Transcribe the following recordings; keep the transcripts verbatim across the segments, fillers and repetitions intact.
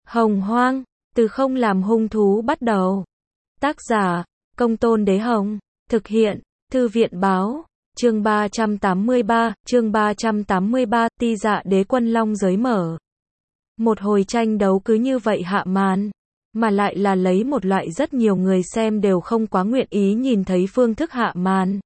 Hồng Hoang, từ không làm hung thú bắt đầu. Tác giả, Công Tôn Đế Hồng. Thực hiện, Thư viện báo. Chương ba trăm tám mươi ba, chương ba trăm tám mươi ba, Ti Dạ Đế Quân Long giới mở. Một hồi tranh đấu cứ như vậy hạ màn, mà lại là lấy một loại rất nhiều người xem đều không quá nguyện ý nhìn thấy phương thức hạ màn.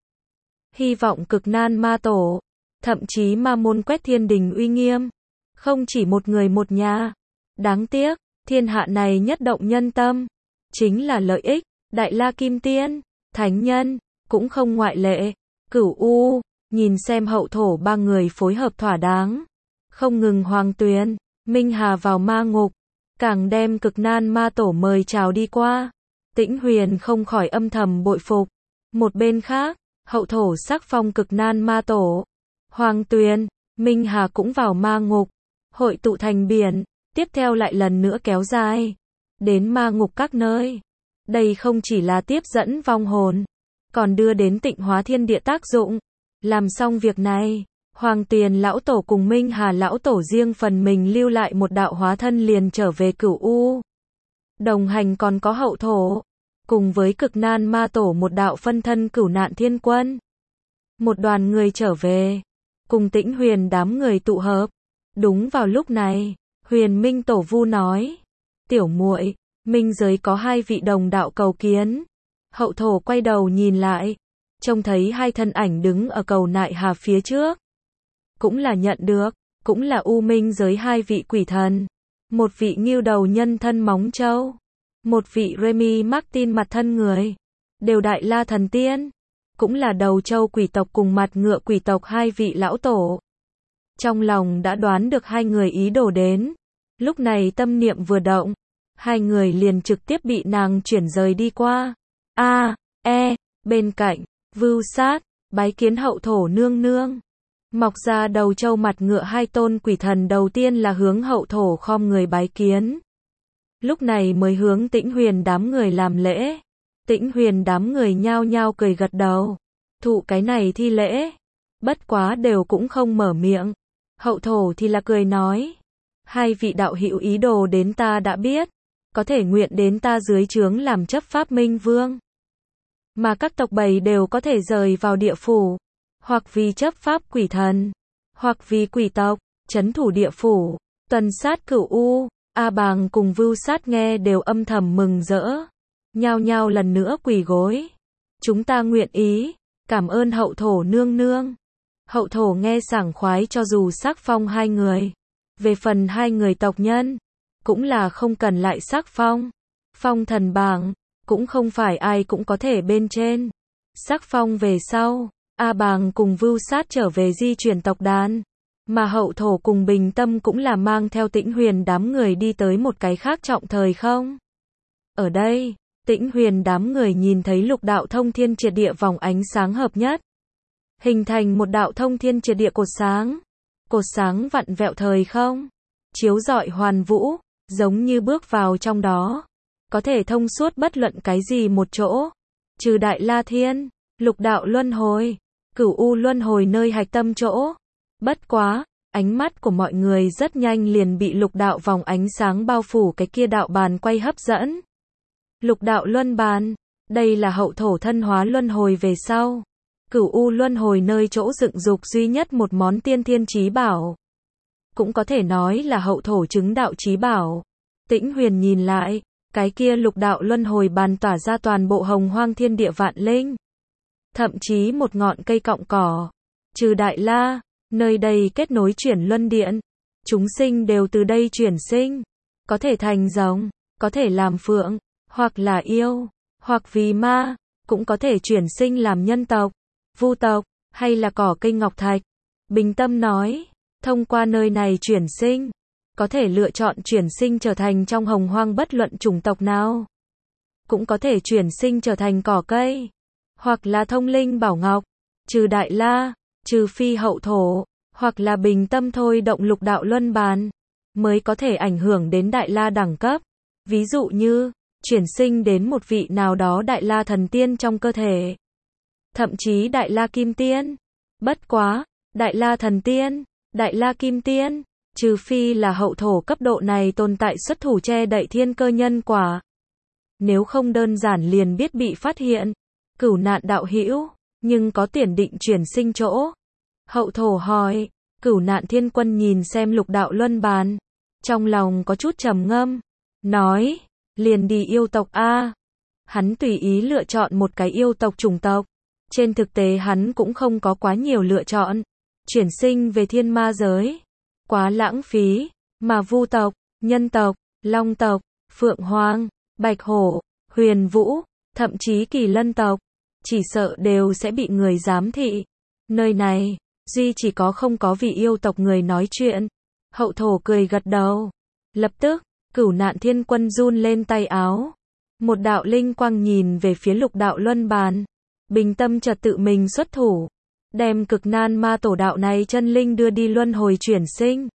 Hy vọng Cực Nan Ma Tổ, thậm chí Ma Môn quét thiên đình uy nghiêm, không chỉ một người một nhà. Đáng tiếc, thiên hạ này nhất động nhân tâm, chính là lợi ích. Đại La Kim Tiên, Thánh Nhân, cũng không ngoại lệ. Cửu U, nhìn xem hậu thổ ba người phối hợp thỏa đáng. Không ngừng Hoàng Tuyền, Minh Hà vào ma ngục, càng đem Cực Nan Ma Tổ mời chào đi qua. Tĩnh Huyền không khỏi âm thầm bội phục. Một bên khác, hậu thổ sắc phong Cực Nan Ma Tổ. Hoàng Tuyền, Minh Hà cũng vào ma ngục, hội tụ thành biển, tiếp theo lại lần nữa kéo dài đến ma ngục các nơi. Đây không chỉ là tiếp dẫn vong hồn, còn đưa đến tịnh hóa thiên địa tác dụng. Làm xong việc này, Hoàng Tuyền lão tổ cùng Minh Hà lão tổ riêng phần mình lưu lại một đạo hóa thân liền trở về Cửu U. Đồng hành còn có hậu thổ, cùng với Cực Nan Ma Tổ một đạo phân thân Cửu Nạn Thiên Quân. Một đoàn người trở về, cùng Tĩnh Huyền đám người tụ hợp. Đúng vào lúc này, Huyền Minh Tổ Vu nói: "Tiểu muội, minh giới có hai vị đồng đạo cầu kiến." Hậu thổ quay đầu nhìn lại, trông thấy hai thân ảnh đứng ở cầu nại hà phía trước. Cũng là nhận được, cũng là U Minh giới hai vị quỷ thần. Một vị ngưu đầu nhân thân móng trâu, một vị Remy Martin mặt thân người, đều Đại La thần tiên, cũng là đầu trâu quỷ tộc cùng mặt ngựa quỷ tộc hai vị lão tổ. Trong lòng đã đoán được hai người ý đồ đến, lúc này tâm niệm vừa động, hai người liền trực tiếp bị nàng chuyển rời đi qua. A, e, bên cạnh, Vưu Sát, bái kiến hậu thổ nương nương. Mọc ra đầu trâu mặt ngựa hai tôn quỷ thần đầu tiên là hướng hậu thổ khom người bái kiến. Lúc này mới hướng Tĩnh Huyền đám người làm lễ. Tĩnh Huyền đám người nhao nhao cười gật đầu, thụ cái này thi lễ. Bất quá đều cũng không mở miệng. Hậu thổ thì là cười nói: "Hai vị đạo hữu ý đồ đến ta đã biết, có thể nguyện đến ta dưới trướng làm chấp pháp minh vương. Mà các tộc bầy đều có thể rời vào địa phủ, hoặc vì chấp pháp quỷ thần, hoặc vì quỷ tộc, trấn thủ địa phủ, tuần sát Cửu U." A Bàng cùng Vưu Sát nghe đều âm thầm mừng rỡ, nhao nhao lần nữa quỳ gối. "Chúng ta nguyện ý, cảm ơn hậu thổ nương nương." Hậu thổ nghe sảng khoái cho dù sắc phong hai người. Về phần hai người tộc nhân, cũng là không cần lại sắc phong. Phong thần bảng, cũng không phải ai cũng có thể bên trên. Sắc phong về sau, A Bàng cùng Vưu Sát trở về di chuyển tộc đàn. Mà hậu thổ cùng Bình Tâm cũng là mang theo Tĩnh Huyền đám người đi tới một cái khác trọng thời không. Ở đây, Tĩnh Huyền đám người nhìn thấy lục đạo thông thiên triệt địa vòng ánh sáng hợp nhất, hình thành một đạo thông thiên triệt địa cột sáng. Cột sáng vặn vẹo thời không, chiếu rọi hoàn vũ, giống như bước vào trong đó, có thể thông suốt bất luận cái gì một chỗ, trừ Đại La Thiên, lục đạo luân hồi, Cửu U luân hồi nơi hạch tâm chỗ. Bất quá, ánh mắt của mọi người rất nhanh liền bị lục đạo vòng ánh sáng bao phủ cái kia đạo bàn quay hấp dẫn. Lục đạo luân bàn, đây là hậu thổ thân hóa luân hồi về sau, Cửu U luân hồi nơi chỗ dựng dục duy nhất một món tiên thiên chí bảo. Cũng có thể nói là hậu thổ chứng đạo chí bảo. Tĩnh Huyền nhìn lại, cái kia lục đạo luân hồi bàn tỏa ra toàn bộ hồng hoang thiên địa vạn linh. Thậm chí một ngọn cây cọng cỏ, trừ Đại La, nơi đây kết nối chuyển luân điện. Chúng sinh đều từ đây chuyển sinh, có thể thành rồng, có thể làm phượng, hoặc là yêu, hoặc vì ma, cũng có thể chuyển sinh làm nhân tộc, vu tộc, hay là cỏ cây ngọc thạch. Bình Tâm nói, thông qua nơi này chuyển sinh, có thể lựa chọn chuyển sinh trở thành trong hồng hoang bất luận chủng tộc nào. Cũng có thể chuyển sinh trở thành cỏ cây, hoặc là thông linh bảo ngọc, trừ Đại La, trừ phi hậu thổ, hoặc là Bình Tâm thôi động lục đạo luân bàn, mới có thể ảnh hưởng đến Đại La đẳng cấp. Ví dụ như, chuyển sinh đến một vị nào đó Đại La thần tiên trong cơ thể. Thậm chí Đại La Kim Tiên. Bất quá, Đại La thần tiên, Đại La Kim Tiên, Trừ phi là hậu thổ cấp độ này tồn tại xuất thủ che đậy thiên cơ nhân quả. Nếu không đơn giản liền biết bị phát hiện. Cửu nạn đạo hữu, nhưng có tiền định chuyển sinh chỗ. Hậu thổ hỏi, Cửu nạn thiên quân nhìn xem lục đạo luân bàn. Trong lòng có chút trầm ngâm. Nói, liền đi yêu tộc A. Hắn tùy ý lựa chọn một cái yêu tộc chủng tộc. Trên thực tế hắn cũng không có quá nhiều lựa chọn. Chuyển sinh về thiên ma giới. Quá lãng phí. Mà vu tộc, nhân tộc, long tộc, phượng hoàng, bạch hổ, huyền vũ, thậm chí kỳ lân tộc. Chỉ sợ đều sẽ bị người giám thị. Nơi này, duy chỉ có không có vị yêu tộc người nói chuyện. Hậu thổ cười gật đầu. Lập tức, Cửu nạn thiên quân run lên tay áo. Một đạo linh quang nhìn về phía lục đạo luân bàn. Bình tâm chợt tự mình xuất thủ. Đem cực nan ma tổ đạo này chân linh đưa đi luân hồi chuyển sinh.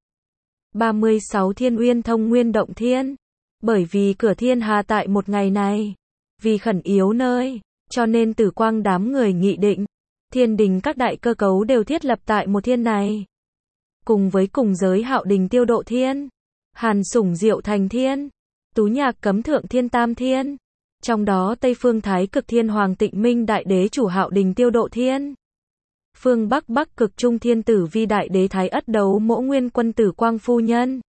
ba mươi sáu Thiên Uyên Thông Nguyên Động Thiên. Bởi vì cửa thiên hà tại một ngày này. Vì khẩn yếu nơi. Cho nên Tử Quang đám người nghị định. Thiên đình các đại cơ cấu đều thiết lập tại một thiên này. Cùng với cùng giới Hạo Đình Tiêu Độ Thiên. Hàn Sủng Diệu Thành Thiên. Tú Nhạc Cấm Thượng Thiên Tam Thiên. Trong đó Tây Phương Thái Cực Thiên Hoàng Tịnh Minh Đại Đế Chủ Hạo Đình Tiêu Độ Thiên. Phương Bắc Bắc Cực Trung Thiên Tử Vi Đại Đế Thái Ất Đấu Mỗ Nguyên Quân Tử Quang Phu Nhân.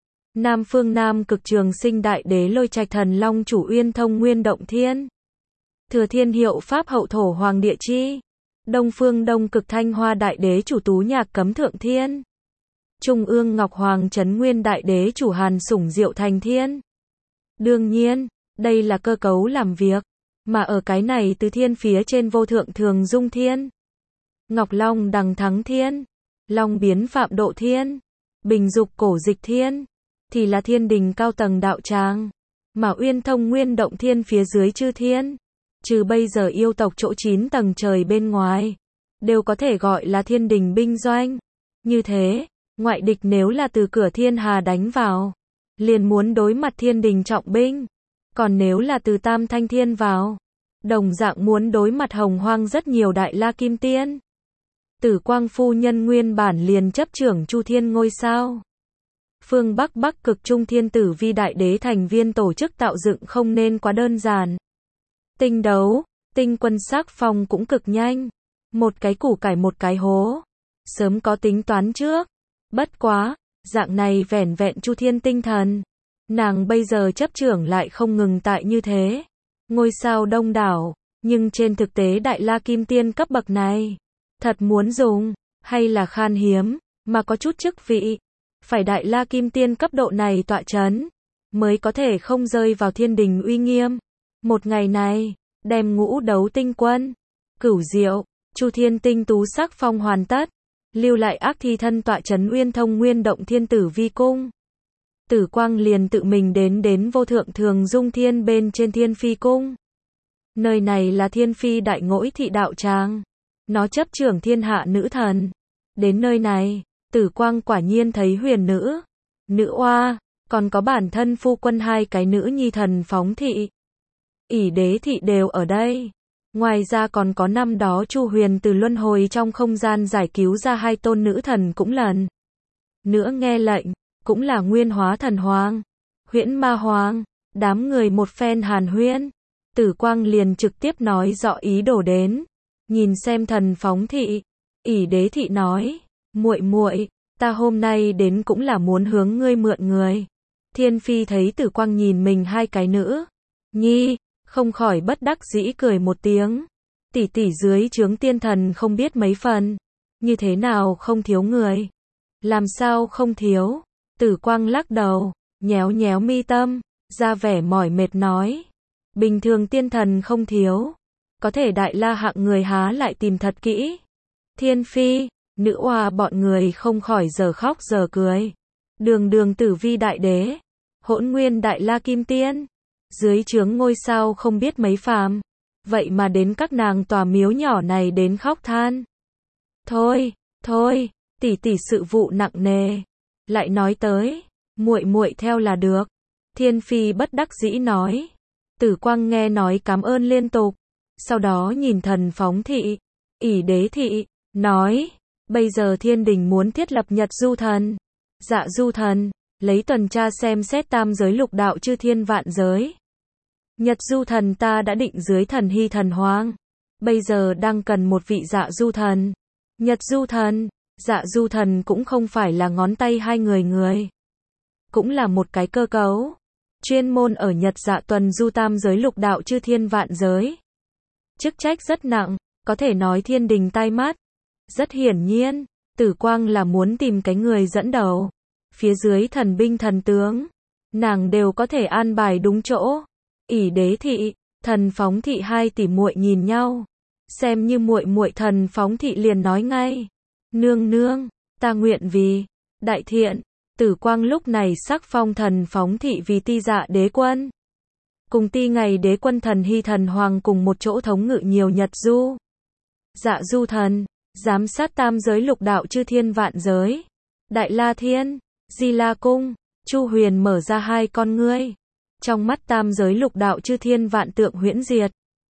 Nam Phương Nam Cực Trường Sinh Đại Đế Lôi Trạch Thần Long Chủ Uyên Thông Nguyên Động Thiên. Thừa Thiên Hiệu Pháp Hậu Thổ Hoàng Địa Chi. Đông Phương Đông Cực Thanh Hoa Đại Đế Chủ Tú Nhạc Cấm Thượng Thiên. Trung ương Ngọc Hoàng Trấn Nguyên Đại Đế Chủ Hàn Sủng Diệu Thành Thiên. Đương nhiên, đây là cơ cấu làm việc, mà ở cái này từ thiên phía trên vô thượng thường dung thiên. Ngọc Long Đằng Thắng Thiên, Long Biến Phạm Độ Thiên, Bình Dục Cổ Dịch Thiên, thì là thiên đình cao tầng đạo tràng, mà Uyên Thông Nguyên Động Thiên phía dưới chư thiên, trừ bây giờ yêu tộc chỗ chín tầng trời bên ngoài, đều có thể gọi là thiên đình binh doanh. Như thế, ngoại địch nếu là từ cửa thiên hà đánh vào, liền muốn đối mặt thiên đình trọng binh. Còn nếu là từ Tam Thanh Thiên vào, đồng dạng muốn đối mặt hồng hoang rất nhiều đại la kim tiên. Tử Quang Phu Nhân nguyên bản liền chấp trưởng Chu Thiên ngôi sao. Phương Bắc Bắc Cực Trung Thiên Tử Vi Đại Đế thành viên tổ chức tạo dựng không nên quá đơn giản. Tinh đấu, tinh quân sắc phong cũng cực nhanh. Một cái củ cải một cái hố. Sớm có tính toán trước. Bất quá, dạng này vẻn vẹn Chu Thiên tinh thần. Nàng bây giờ chấp trưởng lại không ngừng tại như thế. Ngôi sao đông đảo, nhưng trên thực tế đại la kim tiên cấp bậc này, thật muốn dùng, hay là khan hiếm, mà có chút chức vị. Phải đại la kim tiên cấp độ này tọa chấn, mới có thể không rơi vào thiên đình uy nghiêm. Một ngày này, đem ngũ đấu tinh quân, Cửu Diệu, Chu Thiên tinh tú sắc phong hoàn tất, lưu lại ác thi thân tọa chấn Uyên Thông Nguyên Động Thiên Tử Vi Cung. Tử Quang liền tự mình đến đến vô thượng thường dung thiên bên trên Thiên Phi Cung. Nơi này là Thiên Phi Đại Ngỗi Thị đạo tràng. Nó chấp trưởng thiên hạ nữ thần. Đến nơi này, Tử Quang quả nhiên thấy huyền nữ, nữ oa, còn có bản thân phu quân hai cái nữ nhi thần phóng thị. ỷ đế thị đều ở đây. Ngoài ra còn có năm đó Chu Huyền từ luân hồi trong không gian giải cứu ra hai tôn nữ thần cũng lần nữa nghe lệnh. Cũng là Nguyên Hóa Thần Hoàng, Huyễn Ma Hoàng, đám người một phen hàn huyên. Tử Quang liền trực tiếp nói rõ ý đồ đến. Nhìn xem thần phóng thị, ỷ đế thị nói, muội muội, ta hôm nay đến cũng là muốn hướng ngươi mượn người. Thiên Phi thấy Tử Quang nhìn mình hai cái nữ nhi, không khỏi bất đắc dĩ cười một tiếng. Tỷ tỷ dưới trướng tiên thần không biết mấy phần, như thế nào không thiếu người? Làm sao không thiếu? Tử Quang lắc đầu, nhéo nhéo mi tâm, ra vẻ mỏi mệt nói. Bình thường tiên thần không thiếu. Có thể đại la hạng người há lại tìm thật kỹ. Thiên Phi, nữ oa bọn người không khỏi giờ khóc giờ cười. Đường đường Tử Vi Đại Đế, Hỗn Nguyên Đại La Kim Tiên, dưới trướng ngôi sao không biết mấy phàm. Vậy mà đến các nàng tòa miếu nhỏ này đến khóc than. Thôi, thôi, tỷ tỷ sự vụ nặng nề. Lại nói tới, muội muội theo là được. Thiên Phi bất đắc dĩ nói. Tử Quang nghe nói cảm ơn liên tục. Sau đó nhìn thần phóng thị, ỷ đế thị, nói. Bây giờ thiên đình muốn thiết lập Nhật Du Thần. Dạ du thần, lấy tuần tra xem xét tam giới lục đạo chư thiên vạn giới. Nhật du thần ta đã định dưới thần hy thần hoang. Bây giờ đang cần một vị dạ du thần. Nhật du thần, dạ du thần cũng không phải là ngón tay hai người người. Cũng là một cái cơ cấu. Chuyên môn ở Nhật dạ tuần du tam giới lục đạo chư thiên vạn giới. Chức trách rất nặng, có thể nói thiên đình tai mắt. Rất hiển nhiên, Tử Quang là muốn tìm cái người dẫn đầu. Phía dưới thần binh thần tướng, nàng đều có thể an bài đúng chỗ. Ỷ Đế thị, Thần Phóng thị hai tỷ muội nhìn nhau, xem như muội muội. Thần Phóng thị liền nói ngay: "Nương nương, ta nguyện vì đại thiện." Tử Quang lúc này sắc phong Thần Phóng thị vì ti dạ đế quân. Cùng ti ngày đế quân thần hy thần hoàng cùng một chỗ thống ngự nhiều Nhật du. Dạ du thần, giám sát tam giới lục đạo chư thiên vạn giới. Đại La Thiên, Di La Cung, Chu Huyền mở ra hai con ngươi. Trong mắt tam giới lục đạo chư thiên vạn tượng huyễn diệt.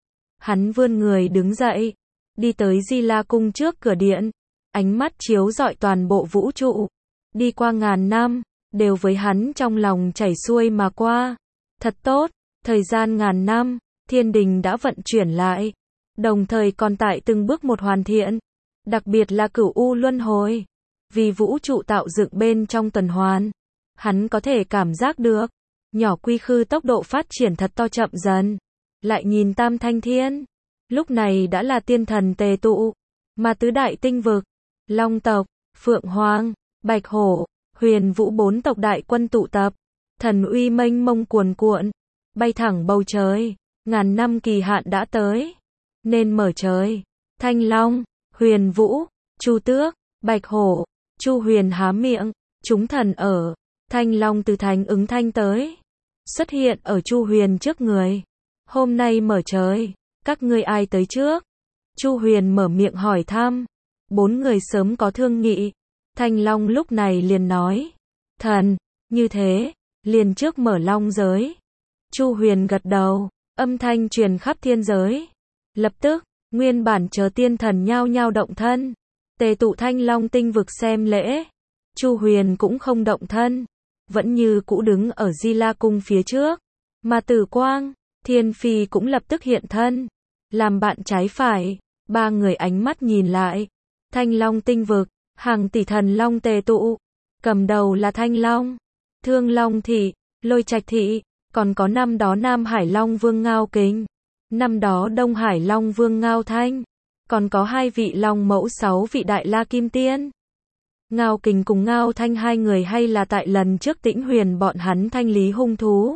Hắn vươn người đứng dậy, đi tới Di La Cung trước cửa điện, ánh mắt chiếu rọi toàn bộ vũ trụ. Đi qua ngàn năm, đều với hắn trong lòng chảy xuôi mà qua. Thật tốt, thời gian ngàn năm, thiên đình đã vận chuyển lại, đồng thời còn tại từng bước một hoàn thiện, đặc biệt là cửu u luân hồi. Vì vũ trụ tạo dựng bên trong tuần hoàn, hắn có thể cảm giác được, nhỏ quy khư tốc độ phát triển thật to chậm dần. Lại nhìn tam thanh thiên, lúc này đã là tiên thần tề tụ, mà tứ đại tinh vực, Long tộc, Phượng Hoàng, Bạch Hổ, Huyền Vũ bốn tộc đại quân tụ tập, thần uy mênh mông cuồn cuộn, bay thẳng bầu trời. Ngàn năm kỳ hạn đã tới, nên mở trời. Thanh Long, Huyền Vũ, Chu Tước, Bạch Hổ, Chu Huyền há miệng, chúng thần ở. Thanh Long từ thành ứng thanh tới, xuất hiện ở Chu Huyền trước người. Hôm nay mở trời, các ngươi ai tới trước? Chu Huyền mở miệng hỏi thăm. Bốn người sớm có thương nghị. Thanh Long lúc này liền nói: "Thần, như thế, liền trước mở long giới." Chu Huyền gật đầu, âm thanh truyền khắp thiên giới. Lập tức, nguyên bản chờ tiên thần nhao nhao động thân, tề tụ Thanh Long tinh vực xem lễ. Chu Huyền cũng không động thân, vẫn như cũ đứng ở Di La Cung phía trước. Mà Tử Quang, Thiên Phi cũng lập tức hiện thân, làm bạn trái phải. Ba người ánh mắt nhìn lại, Thanh Long tinh vực, hàng tỷ thần long tề tụ. Cầm đầu là Thanh Long, Thương Long thị, Lôi Trạch thị, còn có năm đó Nam Hải Long Vương Ngao Kình, năm đó Đông Hải Long Vương Ngao Thanh, còn có hai vị Long Mẫu, sáu vị Đại La Kim Tiên. Ngao Kình cùng Ngao Thanh hai người hay là tại lần trước Tĩnh Huyền bọn hắn thanh lý hung thú,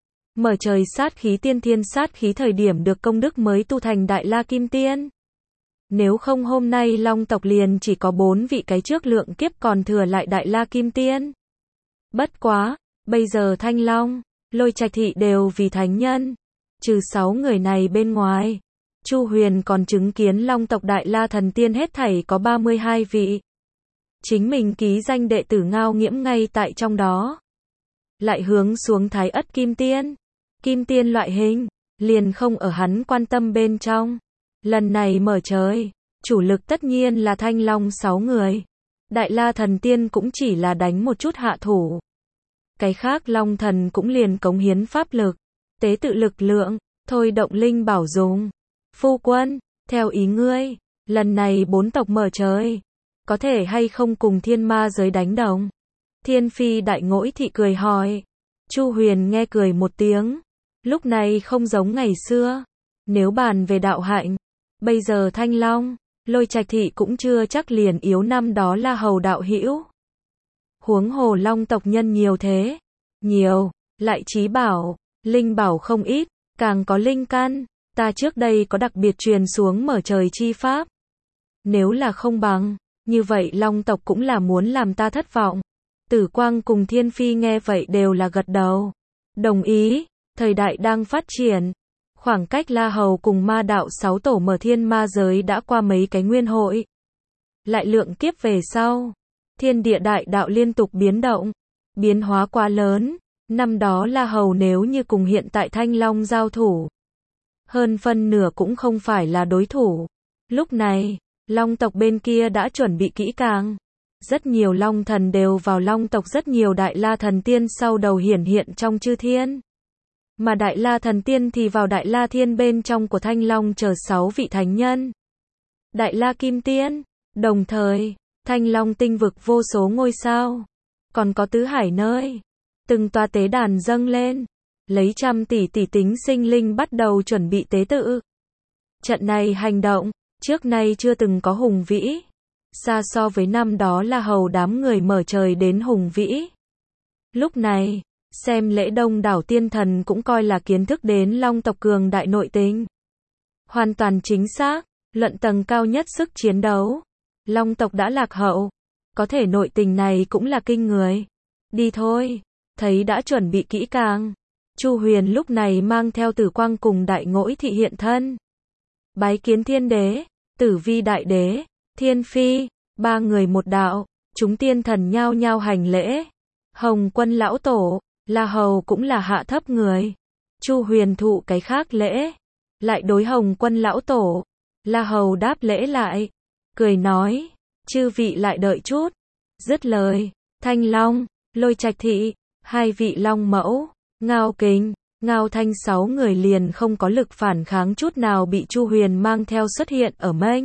mở trời sát khí tiên thiên sát khí thời điểm được công đức mới tu thành Đại La Kim Tiên. Nếu không hôm nay Long tộc liền chỉ có bốn vị, cái trước lượng kiếp còn thừa lại Đại La Kim Tiên. Bất quá, bây giờ Thanh Long, Lôi Trạch thị đều vì thánh nhân. Trừ sáu người này bên ngoài, Chu Huyền còn chứng kiến Long tộc Đại La thần tiên hết thảy có ba mươi hai vị. Chính mình ký danh đệ tử Ngao Nghiễm ngay tại trong đó. Lại hướng xuống Thái Ất Kim Tiên, Kim Tiên loại hình, liền không ở hắn quan tâm bên trong. Lần này mở trời, chủ lực tất nhiên là Thanh Long sáu người. Đại La thần tiên cũng chỉ là đánh một chút hạ thủ. Cái khác Long thần cũng liền cống hiến pháp lực, tế tự lực lượng, thôi động linh bảo dùng. Phu quân, theo ý ngươi, lần này bốn tộc mở trời, có thể hay không cùng thiên ma giới đánh đồng? Thiên Phi Đại Ngỗi thị cười hỏi. Chu Huyền nghe cười một tiếng, lúc này không giống ngày xưa. Nếu bàn về đạo hạnh, bây giờ Thanh Long, Lôi Trạch thị cũng chưa chắc liền yếu năm đó La Hầu đạo hữu. Huống hồ Long tộc nhân nhiều thế, nhiều, lại trí bảo, linh bảo không ít, càng có linh căn. Ta trước đây có đặc biệt truyền xuống mở trời chi pháp. Nếu là không bằng, như vậy Long tộc cũng là muốn làm ta thất vọng. Tử Quang cùng Thiên Phi nghe vậy đều là gật đầu, đồng ý. Thời đại đang phát triển, khoảng cách La Hầu cùng ma đạo sáu tổ mở thiên ma giới đã qua mấy cái nguyên hội. Lại lượng kiếp về sau, thiên địa đại đạo liên tục biến động, biến hóa quá lớn. Năm đó La Hầu nếu như cùng hiện tại Thanh Long giao thủ, hơn phân nửa cũng không phải là đối thủ. Lúc này, Long tộc bên kia đã chuẩn bị kỹ càng, Rất nhiều long thần đều vào long tộc, rất nhiều đại la thần tiên sau đầu hiển hiện trong chư thiên. Mà đại la thần tiên thì vào đại la thiên bên trong của thanh long chờ sáu vị thánh nhân. Đại la kim tiên, đồng thời, thanh long tinh vực vô số ngôi sao. Còn có tứ hải nơi, từng tòa tế đàn dâng lên, lấy trăm tỷ tỷ tính sinh linh bắt đầu chuẩn bị tế tự. Trận này hành động, trước nay chưa từng có hùng vĩ. Xa so với năm đó là hầu đám người mở trời đến hùng vĩ. Lúc này, xem lễ đông đảo tiên thần cũng coi là kiến thức đến long tộc cường đại nội tình. Hoàn toàn chính xác, luận tầng cao nhất sức chiến đấu. Long tộc đã lạc hậu. Có thể nội tình này cũng là kinh người. Đi thôi, thấy đã chuẩn bị kỹ càng. Chu Huyền lúc này mang theo Tử Quang cùng Đại Ngỗi Thị hiện thân. Bái kiến thiên đế, Tử Vi đại đế, Thiên Phi, ba người một đạo, chúng tiên thần nhao nhao hành lễ. Hồng Quân lão tổ, La Hầu cũng là hạ thấp người. Chu Huyền thụ cái khác lễ, lại đối Hồng Quân lão tổ, La Hầu đáp lễ lại, cười nói, chư vị lại đợi chút. Dứt lời, Thanh Long, Lôi Trạch Thị, hai vị long mẫu, Ngao Kình, Ngao Thanh sáu người liền không có lực phản kháng chút nào bị Chu Huyền mang theo xuất hiện ở mênh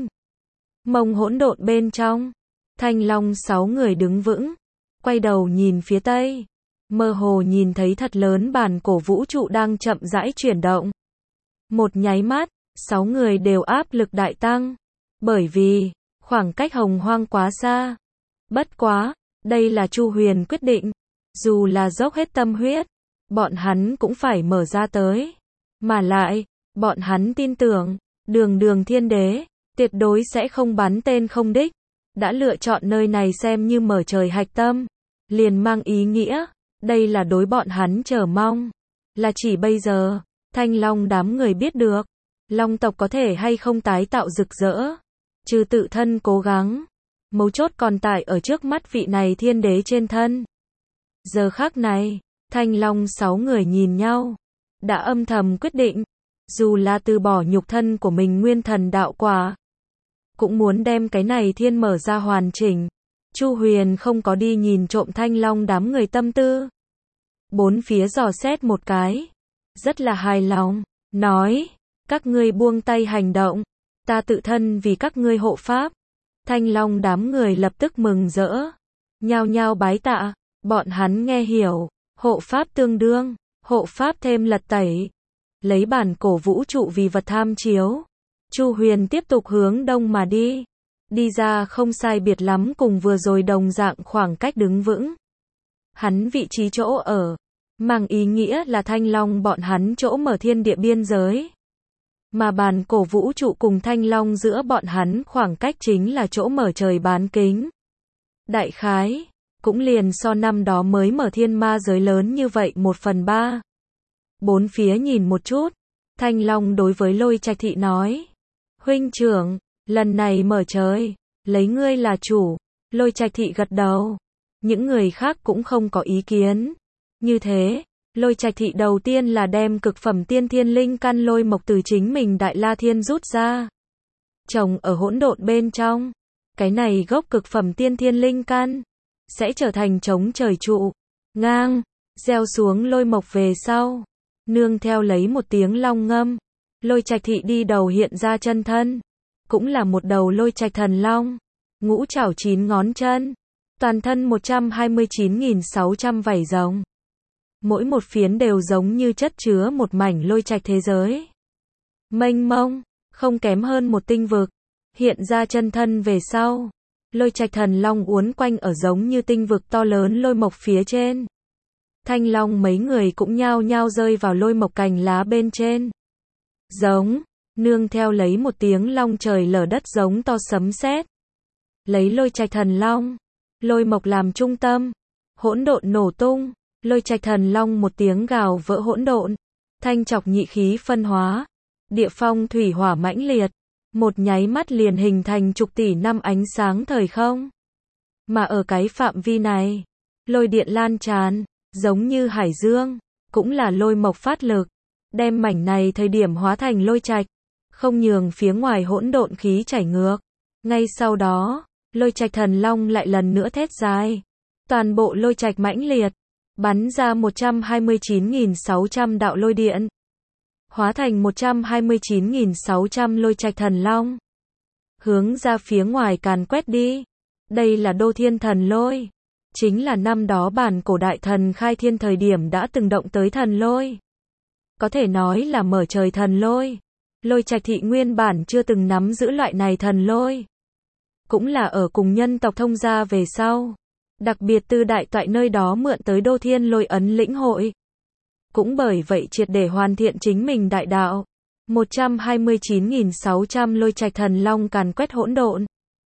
mông hỗn độn bên trong. Thanh Long sáu người đứng vững, quay đầu nhìn phía tây, mơ hồ nhìn thấy thật lớn bản cổ vũ trụ đang chậm rãi chuyển động. Một nháy mắt, sáu người đều áp lực đại tăng, bởi vì khoảng cách hồng hoang quá xa. Bất quá, đây là Chu Huyền quyết định, dù là dốc hết tâm huyết, bọn hắn cũng phải mở ra tới. Mà lại, bọn hắn tin tưởng, đường đường thiên đế, tuyệt đối sẽ không bắn tên không đích. Đã lựa chọn nơi này xem như mở trời hạch tâm, liền mang ý nghĩa, đây là đối bọn hắn chờ mong. Là chỉ bây giờ, Thanh Long đám người biết được, long tộc có thể hay không tái tạo rực rỡ, trừ tự thân cố gắng, mấu chốt còn tại ở trước mắt vị này thiên đế trên thân. Giờ khắc này, Thanh Long sáu người nhìn nhau, đã âm thầm quyết định, dù là từ bỏ nhục thân của mình nguyên thần đạo quả, cũng muốn đem cái này thiên mở ra hoàn chỉnh. Chu Huyền không có đi nhìn trộm Thanh Long đám người tâm tư. Bốn phía dò xét một cái, rất là hài lòng, nói, các ngươi buông tay hành động, ta tự thân vì các ngươi hộ pháp. Thanh Long đám người lập tức mừng rỡ, nhao nhao bái tạ, bọn hắn nghe hiểu, hộ pháp tương đương, hộ pháp thêm lật tẩy, lấy bản cổ vũ trụ vì vật tham chiếu. Chu Huyền tiếp tục hướng đông mà đi, đi ra không sai biệt lắm cùng vừa rồi đồng dạng khoảng cách đứng vững. Hắn vị trí chỗ ở, mang ý nghĩa là Thanh Long bọn hắn chỗ mở thiên địa biên giới. Mà bản cổ vũ trụ cùng Thanh Long giữa bọn hắn khoảng cách chính là chỗ mở trời bán kính. Đại khái, cũng liền so năm đó mới mở thiên ma giới lớn như vậy một phần ba. Bốn phía nhìn một chút, Thanh Long đối với Lôi Trạch Thị nói, huynh trưởng, lần này mở trời, lấy ngươi là chủ. Lôi Trạch Thị gật đầu, những người khác cũng không có ý kiến. Như thế, Lôi Trạch Thị đầu tiên là đem cực phẩm tiên thiên linh căn lôi mộc từ chính mình Đại La Thiên rút ra, trồng ở hỗn độn bên trong. Cái này gốc cực phẩm tiên thiên linh căn sẽ trở thành chống trời trụ, ngang, gieo xuống lôi mộc về sau, nương theo lấy một tiếng long ngâm, Lôi Trạch Thị đi đầu hiện ra chân thân, cũng là một đầu lôi trạch thần long, ngũ trảo chín ngón chân, toàn thân một trăm hai mươi chín nghìn sáu trăm vảy rồng. Mỗi một phiến đều giống như chất chứa một mảnh lôi trạch thế giới. Mênh mông, không kém hơn một tinh vực. Hiện ra chân thân về sau, lôi trạch thần long uốn quanh ở giống như tinh vực to lớn lôi mộc phía trên. Thanh Long mấy người cũng nhao nhao rơi vào lôi mộc cành lá bên trên. Giống, nương theo lấy một tiếng long trời lở đất giống to sấm sét. Lấy lôi trạch thần long, lôi mộc làm trung tâm, hỗn độn nổ tung, lôi trạch thần long một tiếng gào vỡ hỗn độn, thanh trọc nhị khí phân hóa, địa phong thủy hỏa mãnh liệt, một nháy mắt liền hình thành chục tỷ năm ánh sáng thời không. Mà ở cái phạm vi này, lôi điện lan tràn, giống như hải dương, cũng là lôi mộc phát lực, đem mảnh này thời điểm hóa thành lôi trạch, không nhường phía ngoài hỗn độn khí chảy ngược. Ngay sau đó, Lôi trạch thần long lại lần nữa thét dài. Toàn bộ lôi trạch mãnh liệt, bắn ra một trăm hai mươi chín nghìn sáu trăm đạo lôi điện. Hóa thành một trăm hai mươi chín nghìn sáu trăm lôi trạch thần long. Hướng ra phía ngoài càn quét đi. Đây là đô thiên thần lôi. Chính là năm đó bản cổ đại thần khai thiên thời điểm đã từng động tới thần lôi. Có thể nói là mở trời thần lôi. Lôi trạch thị nguyên bản chưa từng nắm giữ loại này thần lôi. Cũng là ở cùng nhân tộc thông gia về sau. Đặc biệt từ đại toại nơi đó mượn tới đô thiên lôi ấn lĩnh hội. Cũng bởi vậy triệt để hoàn thiện chính mình đại đạo. một trăm hai mươi chín nghìn sáu trăm lôi trạch thần long càn quét hỗn độn.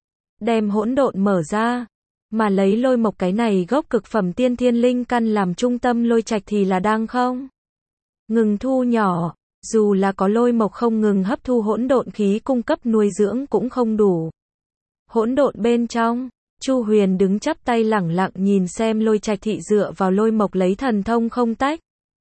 Đem hỗn độn mở ra. Mà lấy lôi mộc cái này gốc cực phẩm tiên thiên linh căn làm trung tâm lôi trạch thì là đang không ngừng thu nhỏ. Dù là có lôi mộc không ngừng hấp thu hỗn độn khí cung cấp nuôi dưỡng cũng không đủ. Hỗn độn bên trong, Chu Huyền đứng chắp tay lẳng lặng nhìn xem lôi trạch thị dựa vào lôi mộc lấy thần thông không tách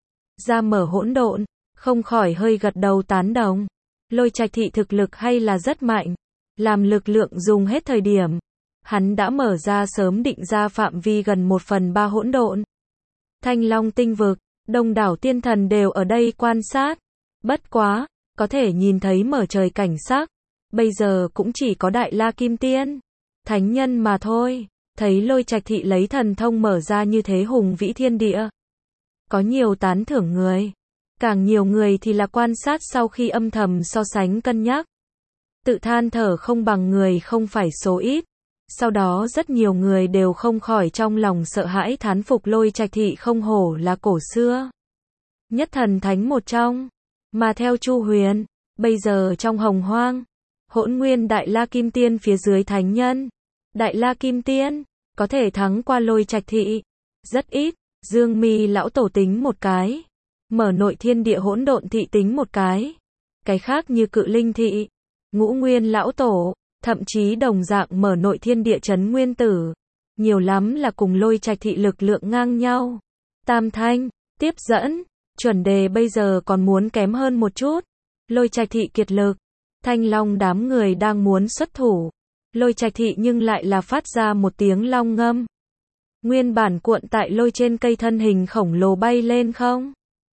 ra mở hỗn độn, không khỏi hơi gật đầu tán đồng. Lôi trạch thị thực lực hay là rất mạnh, làm lực lượng dùng hết thời điểm, hắn đã mở ra sớm định ra phạm vi gần một phần ba hỗn độn. Thanh Long tinh vực, đông đảo tiên thần đều ở đây quan sát. Bất quá, có thể nhìn thấy mở trời cảnh sắc. Bây giờ cũng chỉ có Đại La Kim Tiên, thánh nhân mà thôi. Thấy lôi trạch thị lấy thần thông mở ra như thế hùng vĩ thiên địa. Có nhiều tán thưởng người. Càng nhiều người thì là quan sát sau khi âm thầm so sánh cân nhắc. Tự than thở không bằng người không phải số ít. Sau đó rất nhiều người đều không khỏi trong lòng sợ hãi thán phục lôi trạch thị không hổ là cổ xưa nhất thần thánh một trong. Mà theo Chu Huyền, bây giờ trong hồng hoang, hỗn nguyên Đại La Kim Tiên phía dưới thánh nhân, Đại La Kim Tiên, có thể thắng qua lôi trạch thị, rất ít. Dương Mi lão tổ tính một cái, mở nội thiên địa hỗn độn thị tính một cái, cái khác như Cự Linh thị, Ngũ Nguyên lão tổ, thậm chí đồng dạng mở nội thiên địa trấn nguyên tử, nhiều lắm là cùng lôi trạch thị lực lượng ngang nhau. Tam thanh, tiếp dẫn, chuẩn đề bây giờ còn muốn kém hơn một chút. Lôi trạch thị kiệt lực, Thanh Long đám người đang muốn xuất thủ, lôi trạch thị nhưng lại là phát ra một tiếng long ngâm. Nguyên bản cuộn tại lôi trên cây thân hình khổng lồ bay lên không,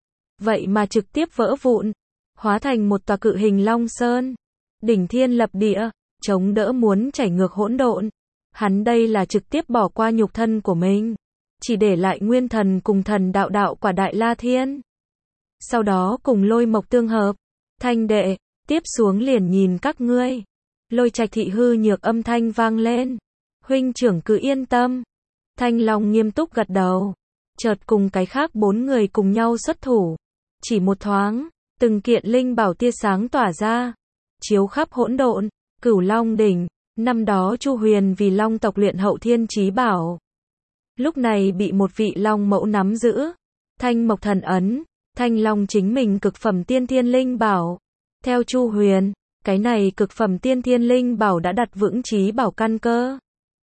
vậy mà trực tiếp vỡ vụn, hóa thành một tòa cự hình long sơn, đỉnh thiên lập địa, chống đỡ muốn chảy ngược hỗn độn. Hắn đây là trực tiếp bỏ qua nhục thân của mình, chỉ để lại nguyên thần cùng thần đạo đạo quả Đại La Thiên. Sau đó cùng lôi mộc tương hợp. Thanh đệ, tiếp xuống liền nhìn các ngươi. Lôi trạch thị hư nhược âm thanh vang lên. Huynh trưởng cứ yên tâm. Thanh Long nghiêm túc gật đầu. Chợt cùng cái khác bốn người cùng nhau xuất thủ. Chỉ một thoáng, từng kiện linh bảo tia sáng tỏa ra, chiếu khắp hỗn độn. Cửu Long đỉnh, năm đó Chu Huyền vì Long tộc luyện hậu thiên chí bảo. Lúc này bị một vị Long mẫu nắm giữ. Thanh Mộc thần ấn, Thanh Long chính mình cực phẩm tiên thiên linh bảo. Theo Chu Huyền, cái này cực phẩm tiên thiên linh bảo đã đặt vững chí bảo căn cơ.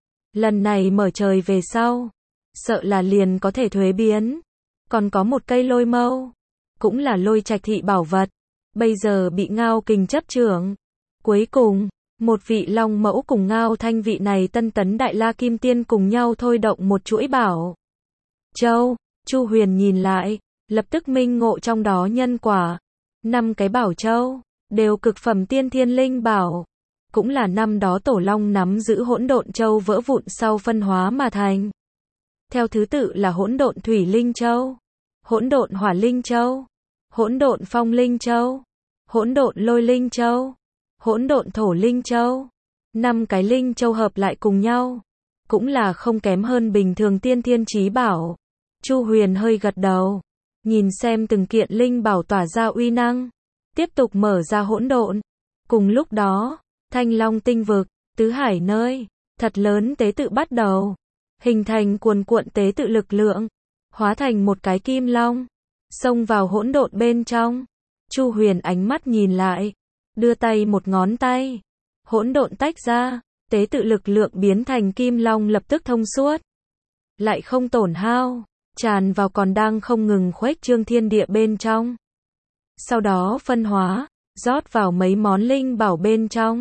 Lần này mở trời về sau, sợ là liền có thể thuế biến. Còn có một cây lôi mâu, cũng là lôi trạch thị bảo vật, bây giờ bị Ngao Kình chấp trưởng. Cuối cùng, một vị Long mẫu cùng Ngao Thanh vị này tân tấn Đại La Kim Tiên cùng nhau thôi động một chuỗi bảo châu. Chu Huyền nhìn lại, lập tức minh ngộ trong đó nhân quả. Năm cái bảo châu, đều cực phẩm tiên thiên linh bảo. Cũng là năm đó Tổ Long nắm giữ hỗn độn châu vỡ vụn sau phân hóa mà thành. Theo thứ tự là hỗn độn thủy linh châu, hỗn độn hỏa linh châu, hỗn độn phong linh châu, hỗn độn lôi linh châu, hỗn độn thổ linh châu. Năm cái linh châu hợp lại cùng nhau, cũng là không kém hơn bình thường tiên thiên chí bảo. Chu Huyền hơi gật đầu, nhìn xem từng kiện linh bảo tỏa ra uy năng, tiếp tục mở ra hỗn độn. Cùng lúc đó, Thanh Long tinh vực, tứ hải nơi, thật lớn tế tự bắt đầu, hình thành cuồn cuộn tế tự lực lượng, hóa thành một cái kim long, xông vào hỗn độn bên trong. Chu Huyền ánh mắt nhìn lại, đưa tay một ngón tay, hỗn độn tách ra, tế tự lực lượng biến thành kim long lập tức thông suốt, lại không tổn hao, tràn vào còn đang không ngừng khuếch trương thiên địa bên trong. Sau đó phân hóa, rót vào mấy món linh bảo bên trong.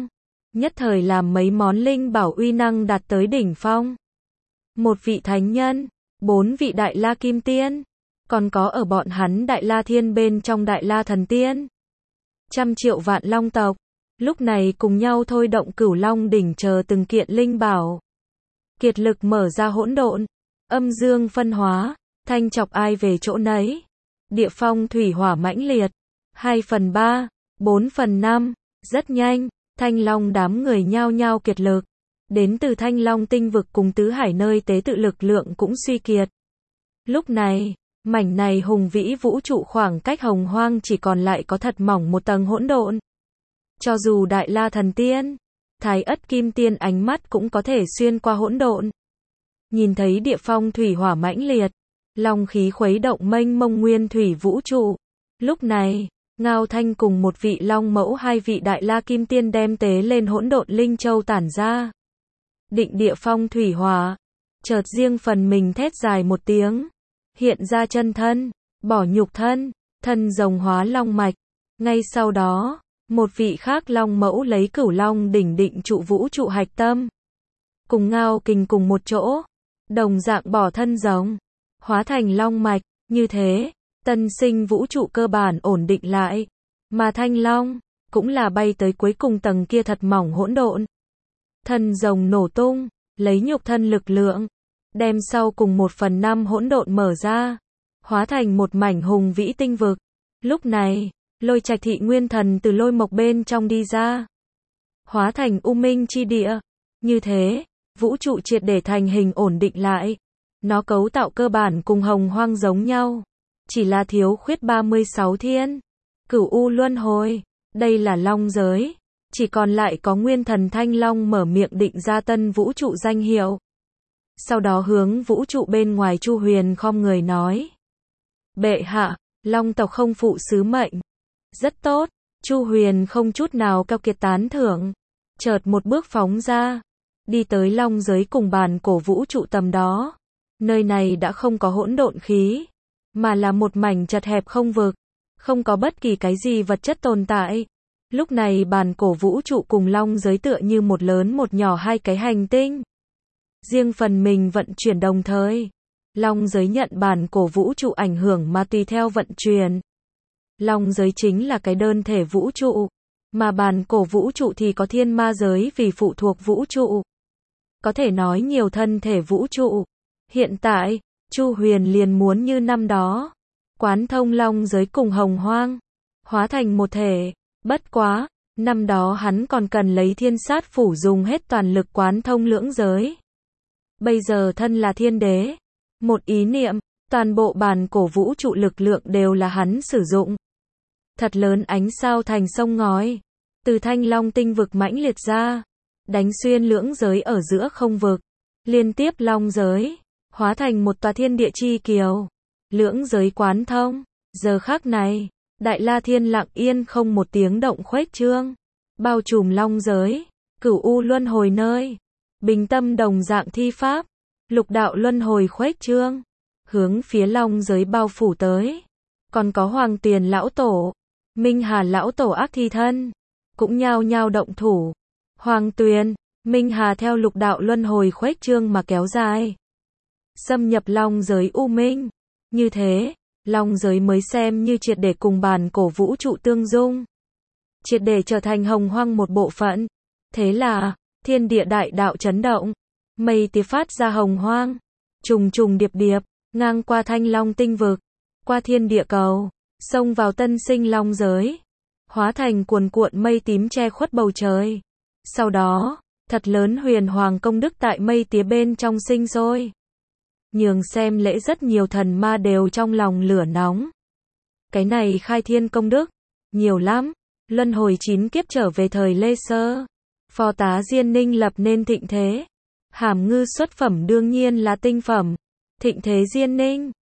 nhất thời làm mấy món linh bảo uy năng đạt tới đỉnh phong. Một vị thánh nhân, bốn vị đại la kim tiên, còn có ở bọn hắn đại la thiên bên trong đại la thần tiên. Trăm triệu vạn long tộc, lúc này cùng nhau thôi động cửu long đỉnh chờ từng kiện linh bảo. Kiệt lực mở ra hỗn độn, âm dương phân hóa, thanh chọc ai về chỗ nấy. Địa phong thủy hỏa mãnh liệt, hai phần ba, bốn phần năm, rất nhanh, thanh long đám người nhao nhao kiệt lực. Đến từ thanh long tinh vực cùng tứ hải nơi tế tự lực lượng cũng suy kiệt. Lúc này, mảnh này hùng vĩ vũ trụ khoảng cách hồng hoang chỉ còn lại có thật mỏng một tầng hỗn độn. Cho dù đại la thần tiên, thái ất kim tiên ánh mắt cũng có thể xuyên qua hỗn độn. Nhìn thấy địa phong thủy hỏa mãnh liệt, long khí khuấy động mênh mông nguyên thủy vũ trụ. Lúc này, Ngao Thanh cùng một vị long mẫu hai vị đại la kim tiên đem tế lên hỗn độn linh châu tản ra. Định địa phong thủy hỏa, chợt riêng phần mình thét dài một tiếng, hiện ra chân thân, bỏ nhục thân, thân rồng hóa long mạch. Ngay sau đó, một vị khác long mẫu lấy cửu long đỉnh định trụ vũ trụ hạch tâm, cùng Ngao Kình cùng một chỗ, đồng dạng bỏ thân rồng, hóa thành long mạch. Như thế, tân sinh vũ trụ cơ bản ổn định lại, mà thanh long cũng là bay tới cuối cùng tầng kia thật mỏng hỗn độn. Thân rồng nổ tung, lấy nhục thân lực lượng, đem sau cùng một phần năm hỗn độn mở ra, hóa thành một mảnh hùng vĩ tinh vực. Lúc này, Lôi Trạch thị nguyên thần từ lôi mộc bên trong đi ra, hóa thành u minh chi địa. Như thế, vũ trụ triệt để thành hình ổn định lại. Nó cấu tạo cơ bản cùng hồng hoang giống nhau, chỉ là thiếu khuyết ba mươi sáu thiên, cửu u luân hồi. Đây là long giới, chỉ còn lại có nguyên thần thanh long mở miệng định ra tân vũ trụ danh hiệu. Sau đó hướng vũ trụ bên ngoài Chu Huyền khom người nói: bệ hạ, long tộc không phụ sứ mệnh. Rất tốt. Chu Huyền không chút nào keo kiệt tán thưởng, chợt một bước phóng ra, đi tới long giới cùng bàn cổ vũ trụ tầm đó. Nơi này đã không có hỗn độn khí, mà là một mảnh chật hẹp không vực, không có bất kỳ cái gì vật chất tồn tại. Lúc này bàn cổ vũ trụ cùng long giới tựa như một lớn một nhỏ hai cái hành tinh, riêng phần mình vận chuyển đồng thời. Long giới nhận bàn cổ vũ trụ ảnh hưởng mà tùy theo vận chuyển. Long giới chính là cái đơn thể vũ trụ, mà bàn cổ vũ trụ thì có thiên ma giới vì phụ thuộc vũ trụ. Có thể nói nhiều thân thể vũ trụ. Hiện tại, Chu Huyền liền muốn như năm đó, quán thông long giới cùng hồng hoang, hóa thành một thể. Bất quá, năm đó hắn còn cần lấy thiên sát phủ dùng hết toàn lực quán thông lưỡng giới. Bây giờ thân là thiên đế, một ý niệm, toàn bộ bàn cổ vũ trụ lực lượng đều là hắn sử dụng. Thật lớn ánh sao thành sông ngói, từ thanh long tinh vực mãnh liệt ra, đánh xuyên lưỡng giới ở giữa không vực, liên tiếp long giới, hóa thành một tòa thiên địa chi kiều. Lưỡng giới quán thông, giờ khắc này, đại la thiên lặng yên không một tiếng động khuếch trương, bao trùm long giới, cửu u luân hồi nơi, bình tâm đồng dạng thi pháp, lục đạo luân hồi khuếch trương, hướng phía long giới bao phủ tới. Còn có Hoàng Tuyền lão tổ, Minh Hà lão tổ ác thi thân, cũng nhao nhao động thủ. Hoàng Tuyền, Minh Hà theo lục đạo luân hồi khuếch trương mà kéo dài, xâm nhập long giới u minh. Như thế, long giới mới xem như triệt để cùng bàn cổ vũ trụ tương dung, triệt để trở thành hồng hoang một bộ phận. Thế là, thiên địa đại đạo chấn động, mây tía phát ra hồng hoang, trùng trùng điệp điệp, ngang qua thanh long tinh vực, qua thiên địa cầu, xông vào tân sinh long giới, hóa thành cuồn cuộn mây tím che khuất bầu trời. Sau đó, thật lớn huyền hoàng công đức tại mây tía bên trong sinh sôi, nhường xem lễ rất nhiều thần ma đều trong lòng lửa nóng. Cái này khai thiên công đức, nhiều lắm. Luân hồi chín kiếp trở về thời Lê Sơ, phò tá Diên Ninh lập nên thịnh thế. Hàm ngư xuất phẩm đương nhiên là tinh phẩm. Thịnh thế Diên Ninh,